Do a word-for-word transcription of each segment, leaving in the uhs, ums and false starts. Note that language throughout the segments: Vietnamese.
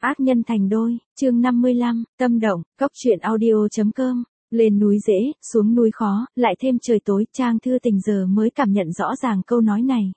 Ác nhân thành đôi, chương năm mươi lăm, tâm động, cốc truyện audio.com, lên núi dễ, xuống núi khó, lại thêm trời tối, Trang Thư Tình giờ mới cảm nhận rõ ràng câu nói này.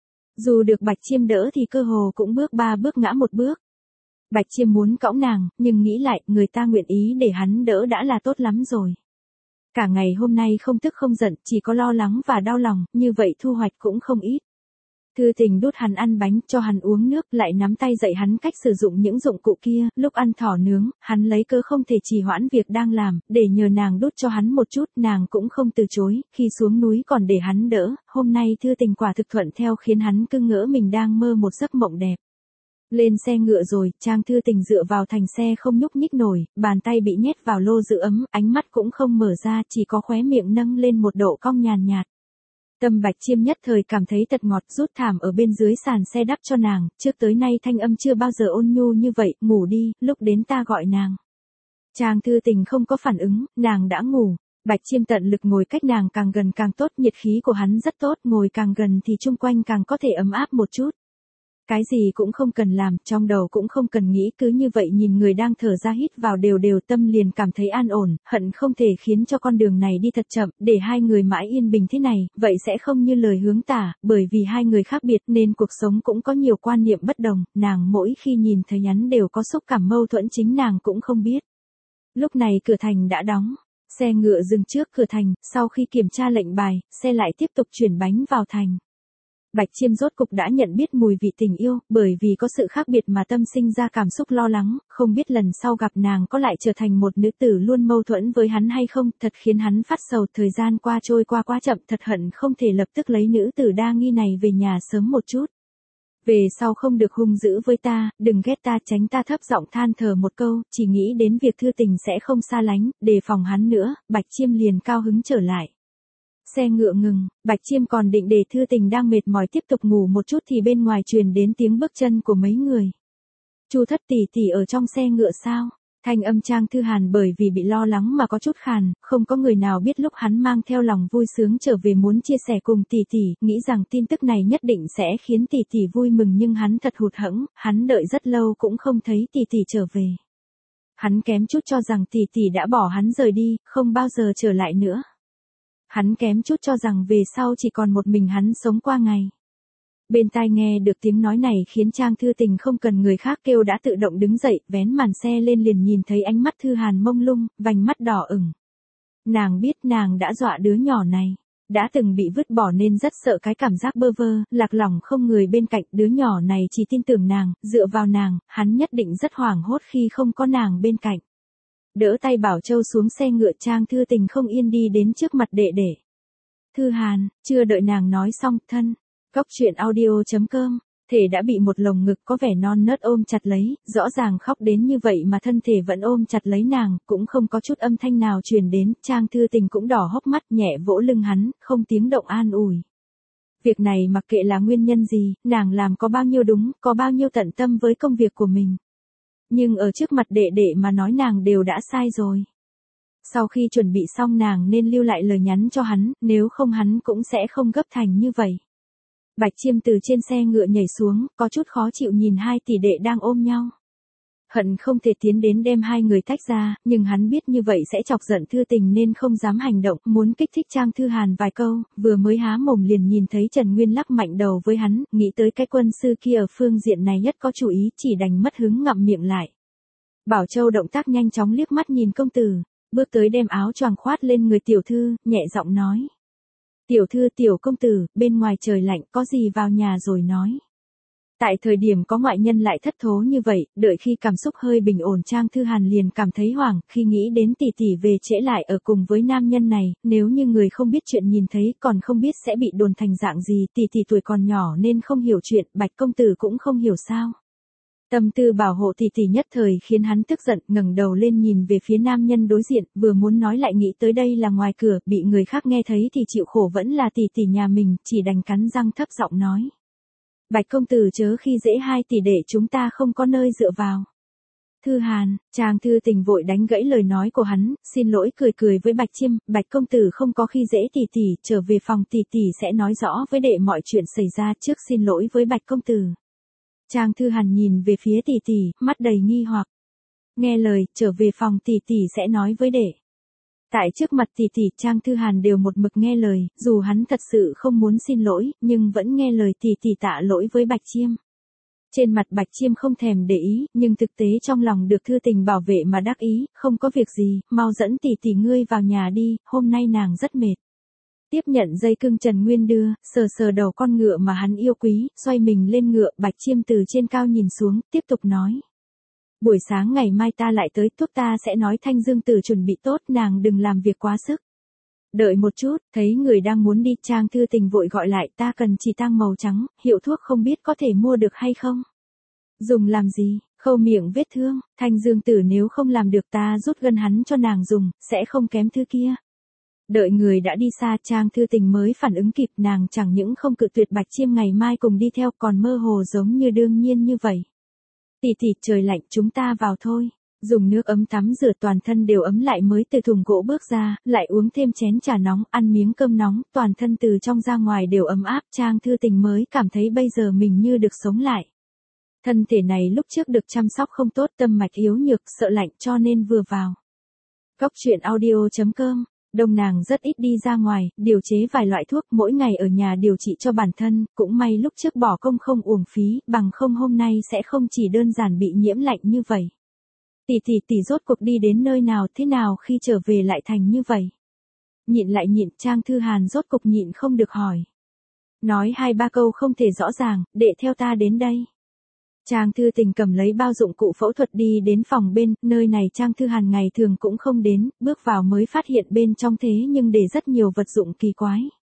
Dù được Bạch Chiêm đỡ thì cơ hồ cũng bước ba bước ngã một bước. Bạch Chiêm muốn cõng nàng, nhưng nghĩ lại, người ta nguyện ý để hắn đỡ đã là tốt lắm rồi. Cả ngày hôm nay không tức không giận, chỉ có lo lắng và đau lòng, như vậy thu hoạch cũng không ít. Thư Tình đút hắn ăn bánh, cho hắn uống nước, lại nắm tay dạy hắn cách sử dụng những dụng cụ kia, lúc ăn thỏ nướng, hắn lấy cớ không thể trì hoãn việc đang làm, để nhờ nàng đút cho hắn một chút, nàng cũng không từ chối, khi xuống núi còn để hắn đỡ, hôm nay Thư Tình quả thực thuận theo khiến hắn cứ ngỡ mình đang mơ một giấc mộng đẹp. Lên xe ngựa rồi, Trang Thư Tình dựa vào thành xe không nhúc nhích nổi, bàn tay bị nhét vào lô giữ ấm, ánh mắt cũng không mở ra, chỉ có khóe miệng nâng lên một độ cong nhàn nhạt. Tâm Bạch Chiêm nhất thời cảm thấy thật ngọt, rút thảm ở bên dưới sàn xe đắp cho nàng, trước tới nay thanh âm chưa bao giờ ôn nhu như vậy, ngủ đi, lúc đến ta gọi nàng. Trang Thư Tình không có phản ứng, nàng đã ngủ. Bạch Chiêm tận lực ngồi cách nàng càng gần càng tốt, nhiệt khí của hắn rất tốt, ngồi càng gần thì chung quanh càng có thể ấm áp một chút. Cái gì cũng không cần làm, trong đầu cũng không cần nghĩ, cứ như vậy nhìn người đang thở ra hít vào đều đều, tâm liền cảm thấy an ổn, hận không thể khiến cho con đường này đi thật chậm, để hai người mãi yên bình thế này, vậy sẽ không như lời hướng tả, bởi vì hai người khác biệt nên cuộc sống cũng có nhiều quan niệm bất đồng, nàng mỗi khi nhìn thấy hắn đều có xúc cảm mâu thuẫn, chính nàng cũng không biết. Lúc này cửa thành đã đóng, xe ngựa dừng trước cửa thành, sau khi kiểm tra lệnh bài, xe lại tiếp tục chuyển bánh vào thành. Bạch Chiêm rốt cục đã nhận biết mùi vị tình yêu, bởi vì có sự khác biệt mà tâm sinh ra cảm xúc lo lắng, không biết lần sau gặp nàng có lại trở thành một nữ tử luôn mâu thuẫn với hắn hay không, thật khiến hắn phát sầu, thời gian qua trôi qua quá chậm, thật hận không thể lập tức lấy nữ tử đa nghi này về nhà sớm một chút. Về sau không được hung dữ với ta, đừng ghét ta, tránh ta, thấp giọng than thở một câu, chỉ nghĩ đến việc Thư Tình sẽ không xa lánh, đề phòng hắn nữa, Bạch Chiêm liền cao hứng trở lại. Xe ngựa ngừng, Bạch Chiêm còn định để Thư Tình đang mệt mỏi tiếp tục ngủ một chút thì bên ngoài truyền đến tiếng bước chân của mấy người. Chu Thất tỷ tỷ ở trong xe ngựa sao? Thanh âm Trang Thư Hàn bởi vì bị lo lắng mà có chút khàn, không có người nào biết lúc hắn mang theo lòng vui sướng trở về muốn chia sẻ cùng tỷ tỷ, nghĩ rằng tin tức này nhất định sẽ khiến tỷ tỷ vui mừng, nhưng hắn thật hụt hẫng, hắn đợi rất lâu cũng không thấy tỷ tỷ trở về. Hắn kém chút cho rằng tỷ tỷ đã bỏ hắn rời đi, không bao giờ trở lại nữa. Hắn kém chút cho rằng về sau chỉ còn một mình hắn sống qua ngày. Bên tai nghe được tiếng nói này khiến Trang Thư Tình không cần người khác kêu đã tự động đứng dậy, vén màn xe lên liền nhìn thấy ánh mắt Thư Hàn mông lung, vành mắt đỏ ửng. Nàng biết nàng đã dọa đứa nhỏ này. Đã từng bị vứt bỏ nên rất sợ cái cảm giác bơ vơ, lạc lòng không người bên cạnh, đứa nhỏ này chỉ tin tưởng nàng, dựa vào nàng, hắn nhất định rất hoảng hốt khi không có nàng bên cạnh. Đỡ tay Bảo Châu xuống xe ngựa, Trang Thư Tình không yên đi đến trước mặt đệ đệ. Thư Hàn, chưa đợi nàng nói xong, thân, cốc truyện audio.com, thể đã bị một lồng ngực có vẻ non nớt ôm chặt lấy, rõ ràng khóc đến như vậy mà thân thể vẫn ôm chặt lấy nàng, cũng không có chút âm thanh nào truyền đến, Trang Thư Tình cũng đỏ hốc mắt, nhẹ vỗ lưng hắn, không tiếng động an ủi. Việc này mặc kệ là nguyên nhân gì, nàng làm có bao nhiêu đúng, có bao nhiêu tận tâm với công việc của mình. Nhưng ở trước mặt đệ đệ mà nói nàng đều đã sai rồi. Sau khi chuẩn bị xong nàng nên lưu lại lời nhắn cho hắn, nếu không hắn cũng sẽ không gấp thành như vậy. Bạch Chiêm từ trên xe ngựa nhảy xuống, có chút khó chịu nhìn hai tỷ đệ đang ôm nhau. Hận không thể tiến đến đem hai người tách ra, nhưng hắn biết như vậy sẽ chọc giận Thư Tình nên không dám hành động, muốn kích thích Trang Thư Hàn vài câu, vừa mới há mồm liền nhìn thấy Trần Nguyên lắc mạnh đầu với hắn, nghĩ tới cái quân sư kia ở phương diện này nhất có chủ ý, chỉ đành mất hứng ngậm miệng lại. Bảo Châu động tác nhanh chóng liếc mắt nhìn công tử, bước tới đem áo choàng khoát lên người tiểu thư, nhẹ giọng nói. Tiểu thư, tiểu công tử, bên ngoài trời lạnh, có gì vào nhà rồi nói. Tại thời điểm có ngoại nhân lại thất thố như vậy, đợi khi cảm xúc hơi bình ổn Trang Thư Hàn liền cảm thấy hoảng, khi nghĩ đến tỷ tỷ về trễ lại ở cùng với nam nhân này, nếu như người không biết chuyện nhìn thấy còn không biết sẽ bị đồn thành dạng gì, tỷ tỷ tuổi còn nhỏ nên không hiểu chuyện, Bạch công tử cũng không hiểu sao. Tâm tư bảo hộ tỷ tỷ nhất thời khiến hắn tức giận, ngẩng đầu lên nhìn về phía nam nhân đối diện, vừa muốn nói lại nghĩ tới đây là ngoài cửa, bị người khác nghe thấy thì chịu khổ vẫn là tỷ tỷ nhà mình, chỉ đành cắn răng thấp giọng nói. Bạch công tử chớ khi dễ hai tỷ đệ, chúng ta không có nơi dựa vào. Thư Hàn, Trang Thư Tình vội đánh gãy lời nói của hắn, xin lỗi cười cười với Bạch Chiêm, Bạch công tử không có khi dễ tỷ tỷ, trở về phòng tỷ tỷ sẽ nói rõ với đệ mọi chuyện xảy ra, trước xin lỗi với Bạch công tử. Trang Thư Hàn nhìn về phía tỷ tỷ, mắt đầy nghi hoặc. Nghe lời, trở về phòng tỷ tỷ sẽ nói với đệ. Tại trước mặt tỷ tỷ, Trang Thư Hàn đều một mực nghe lời, dù hắn thật sự không muốn xin lỗi, nhưng vẫn nghe lời tỷ tỷ tạ lỗi với Bạch Chiêm. Trên mặt Bạch Chiêm không thèm để ý, nhưng thực tế trong lòng được Thư Tình bảo vệ mà đắc ý, không có việc gì, mau dẫn tỷ tỷ ngươi vào nhà đi, hôm nay nàng rất mệt. Tiếp nhận dây cưng Trần Nguyên đưa, sờ sờ đầu con ngựa mà hắn yêu quý, xoay mình lên ngựa, Bạch Chiêm từ trên cao nhìn xuống, tiếp tục nói. Buổi sáng ngày mai ta lại tới, thuốc ta sẽ nói Thanh Dương Tử chuẩn bị tốt, nàng đừng làm việc quá sức. Đợi một chút, thấy người đang muốn đi, Trang Thư Tình vội gọi lại, ta cần chỉ tang màu trắng, hiệu thuốc không biết có thể mua được hay không? Dùng làm gì? Khâu miệng vết thương, Thanh Dương Tử nếu không làm được ta rút gân hắn cho nàng dùng, sẽ không kém thứ kia. Đợi người đã đi xa, Trang Thư Tình mới phản ứng kịp, nàng chẳng những không cự tuyệt Bạch Chiêm ngày mai cùng đi theo, còn mơ hồ giống như đương nhiên như vậy. Tỷ tỷ, trời lạnh, chúng ta vào thôi. Dùng nước ấm tắm rửa toàn thân đều ấm lại mới từ thùng gỗ bước ra, lại uống thêm chén trà nóng, ăn miếng cơm nóng, toàn thân từ trong ra ngoài đều ấm áp, Trang Thư Tình mới cảm thấy bây giờ mình như được sống lại. Thân thể này lúc trước được chăm sóc không tốt, tâm mạch yếu nhược, sợ lạnh cho nên vừa vào. Cóc truyện audio chấm com. Đông nàng rất ít đi ra ngoài, điều chế vài loại thuốc, mỗi ngày ở nhà điều trị cho bản thân, cũng may lúc trước bỏ công không uổng phí, bằng không hôm nay sẽ không chỉ đơn giản bị nhiễm lạnh như vậy. Tỷ tỷ tỷ rốt cuộc đi đến nơi nào, thế nào khi trở về lại thành như vậy? Nhịn lại nhịn, Trang Thư Hàn rốt cục nhịn không được hỏi. Nói hai ba câu không thể rõ ràng, đệ theo ta đến đây. Trang Thư Tình cầm lấy bao dụng cụ phẫu thuật đi đến phòng bên, nơi này Trang Thư Hàn ngày thường cũng không đến, bước vào mới phát hiện bên trong thế nhưng để rất nhiều vật dụng kỳ quái.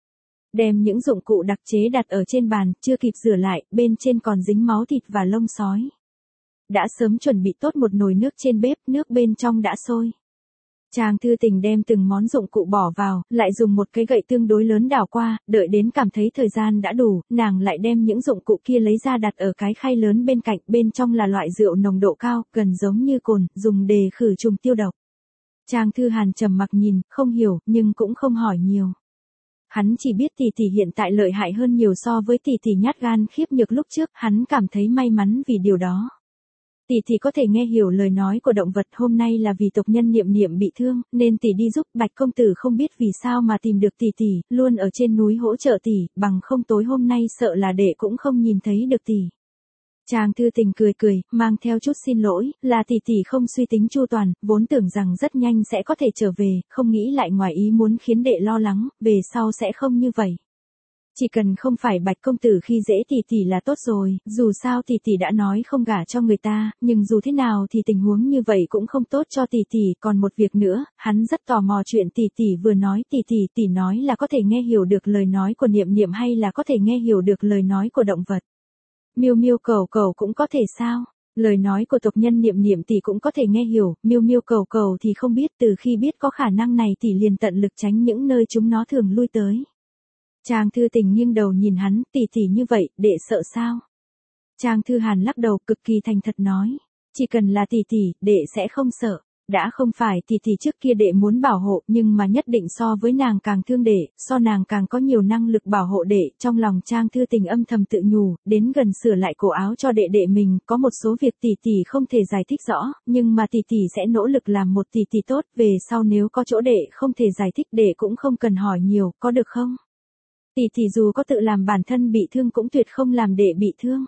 Đem những dụng cụ đặc chế đặt ở trên bàn, chưa kịp rửa lại, bên trên còn dính máu thịt và lông sói. Đã sớm chuẩn bị tốt một nồi nước trên bếp, nước bên trong đã sôi. Trang Thư Tình đem từng món dụng cụ bỏ vào, lại dùng một cái gậy tương đối lớn đảo qua, đợi đến cảm thấy thời gian đã đủ, nàng lại đem những dụng cụ kia lấy ra đặt ở cái khay lớn bên cạnh, bên trong là loại rượu nồng độ cao, gần giống như cồn, dùng để khử trùng tiêu độc. Trang Thư Hàn trầm mặc nhìn, không hiểu, nhưng cũng không hỏi nhiều. Hắn chỉ biết tỷ tỷ hiện tại lợi hại hơn nhiều so với tỷ tỷ nhát gan khiếp nhược lúc trước, hắn cảm thấy may mắn vì điều đó. Tỷ tỷ có thể nghe hiểu lời nói của động vật, hôm nay là vì tộc nhân Niệm Niệm bị thương, nên tỷ đi giúp. Bạch công tử không biết vì sao mà tìm được tỷ tỷ, luôn ở trên núi hỗ trợ tỷ, bằng không tối hôm nay sợ là đệ cũng không nhìn thấy được tỷ. Trang Thư Tình cười cười, mang theo chút xin lỗi, là tỷ tỷ không suy tính chu toàn, vốn tưởng rằng rất nhanh sẽ có thể trở về, không nghĩ lại ngoài ý muốn khiến đệ lo lắng, về sau sẽ không như vậy. Chỉ cần không phải Bạch công tử khi dễ tỷ tỷ là tốt rồi, dù sao tỷ tỷ đã nói không gả cho người ta, nhưng dù thế nào thì tình huống như vậy cũng không tốt cho tỷ tỷ, còn một việc nữa, hắn rất tò mò chuyện tỷ tỷ vừa nói, tỷ tỷ tỷ nói là có thể nghe hiểu được lời nói của Niệm Niệm hay là có thể nghe hiểu được lời nói của động vật. Miêu Miêu Cầu Cầu cũng có thể sao? Lời nói của tộc nhân Niệm Niệm tỷ cũng có thể nghe hiểu, Miêu Miêu Cầu Cầu thì không biết, từ khi biết có khả năng này tỷ liền tận lực tránh những nơi chúng nó thường lui tới. Trang Thư Tình nghiêng đầu nhìn hắn, tỷ tỷ như vậy, đệ sợ sao? Trang Thư Hàn lắc đầu cực kỳ thành thật nói, chỉ cần là tỷ tỷ, đệ sẽ không sợ. Đã không phải tỷ tỷ trước kia đệ muốn bảo hộ, nhưng mà nhất định so với nàng càng thương đệ, so nàng càng có nhiều năng lực bảo hộ đệ. Trong lòng Trang Thư Tình âm thầm tự nhủ, đến gần sửa lại cổ áo cho đệ đệ mình, có một số việc tỷ tỷ không thể giải thích rõ, nhưng mà tỷ tỷ sẽ nỗ lực làm một tỷ tỷ tốt, về sau nếu có chỗ đệ không thể giải thích đệ cũng không cần hỏi nhiều, có được không? Tỷ tỷ dù có tự làm bản thân bị thương cũng tuyệt không làm đệ bị thương.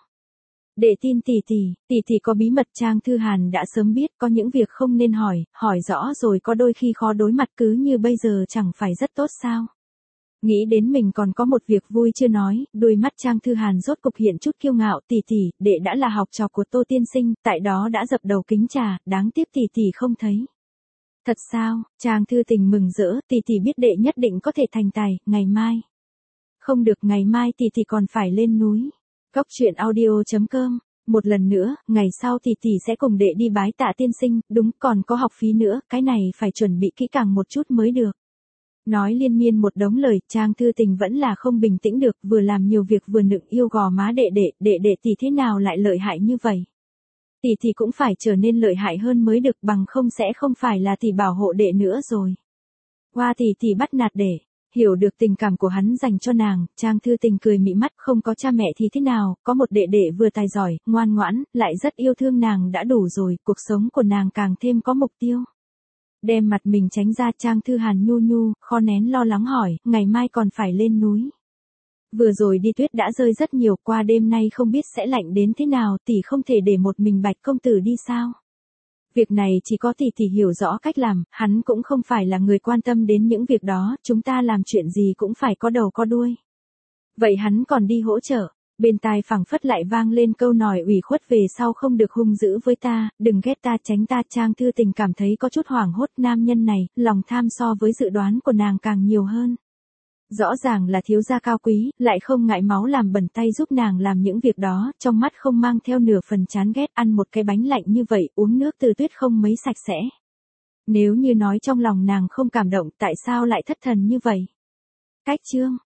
Đệ tin tỷ tỷ, tỷ tỷ có bí mật. Trang Thư Hàn đã sớm biết có những việc không nên hỏi, hỏi rõ rồi có đôi khi khó đối mặt, cứ như bây giờ chẳng phải rất tốt sao. Nghĩ đến mình còn có một việc vui chưa nói, đôi mắt Trang Thư Hàn rốt cục hiện chút kiêu ngạo, tỷ tỷ, đệ đã là học trò của Tô tiên sinh, tại đó đã dập đầu kính trà, đáng tiếc tỷ tỷ không thấy. Thật sao? Trang Thư Tình mừng rỡ, tỷ tỷ biết đệ nhất định có thể thành tài, ngày mai. Không được, ngày mai tỷ tỷ còn phải lên núi. Cóc truyện audio chấm com. Một lần nữa, ngày sau tỷ tỷ sẽ cùng đệ đi bái Tạ tiên sinh, đúng, còn có học phí nữa, cái này phải chuẩn bị kỹ càng một chút mới được. Nói liên miên một đống lời, Trang Thư Tình vẫn là không bình tĩnh được, vừa làm nhiều việc vừa nựng yêu gò má đệ đệ, đệ đệ tỷ thế nào lại lợi hại như vậy. Tỷ tỷ cũng phải trở nên lợi hại hơn mới được, bằng không sẽ không phải là tỷ bảo hộ đệ nữa rồi. Qua tỷ tỷ bắt nạt đệ. Hiểu được tình cảm của hắn dành cho nàng, Trang Thư Tình cười mị mắt, không có cha mẹ thì thế nào, có một đệ đệ vừa tài giỏi, ngoan ngoãn, lại rất yêu thương nàng đã đủ rồi, cuộc sống của nàng càng thêm có mục tiêu. Đem mặt mình tránh ra, Trang Thư Hàn nhu nhu, kho nén lo lắng hỏi, ngày mai còn phải lên núi. Vừa rồi đi tuyết đã rơi rất nhiều, qua đêm nay không biết sẽ lạnh đến thế nào, tỷ không thể để một mình Bạch công tử đi sao? Việc này chỉ có tỷ tỷ hiểu rõ cách làm, hắn cũng không phải là người quan tâm đến những việc đó, chúng ta làm chuyện gì cũng phải có đầu có đuôi. Vậy hắn còn đi hỗ trợ, bên tai phảng phất lại vang lên câu nói ủy khuất về sau không được hung dữ với ta, đừng ghét ta tránh ta. Trang Thư Tình cảm thấy có chút hoảng hốt, nam nhân này, lòng tham so với dự đoán của nàng càng nhiều hơn. Rõ ràng là thiếu gia cao quý, lại không ngại máu làm bẩn tay giúp nàng làm những việc đó, trong mắt không mang theo nửa phần chán ghét, ăn một cái bánh lạnh như vậy, uống nước từ tuyết không mấy sạch sẽ. Nếu như nói trong lòng nàng không cảm động, tại sao lại thất thần như vậy? Cách chương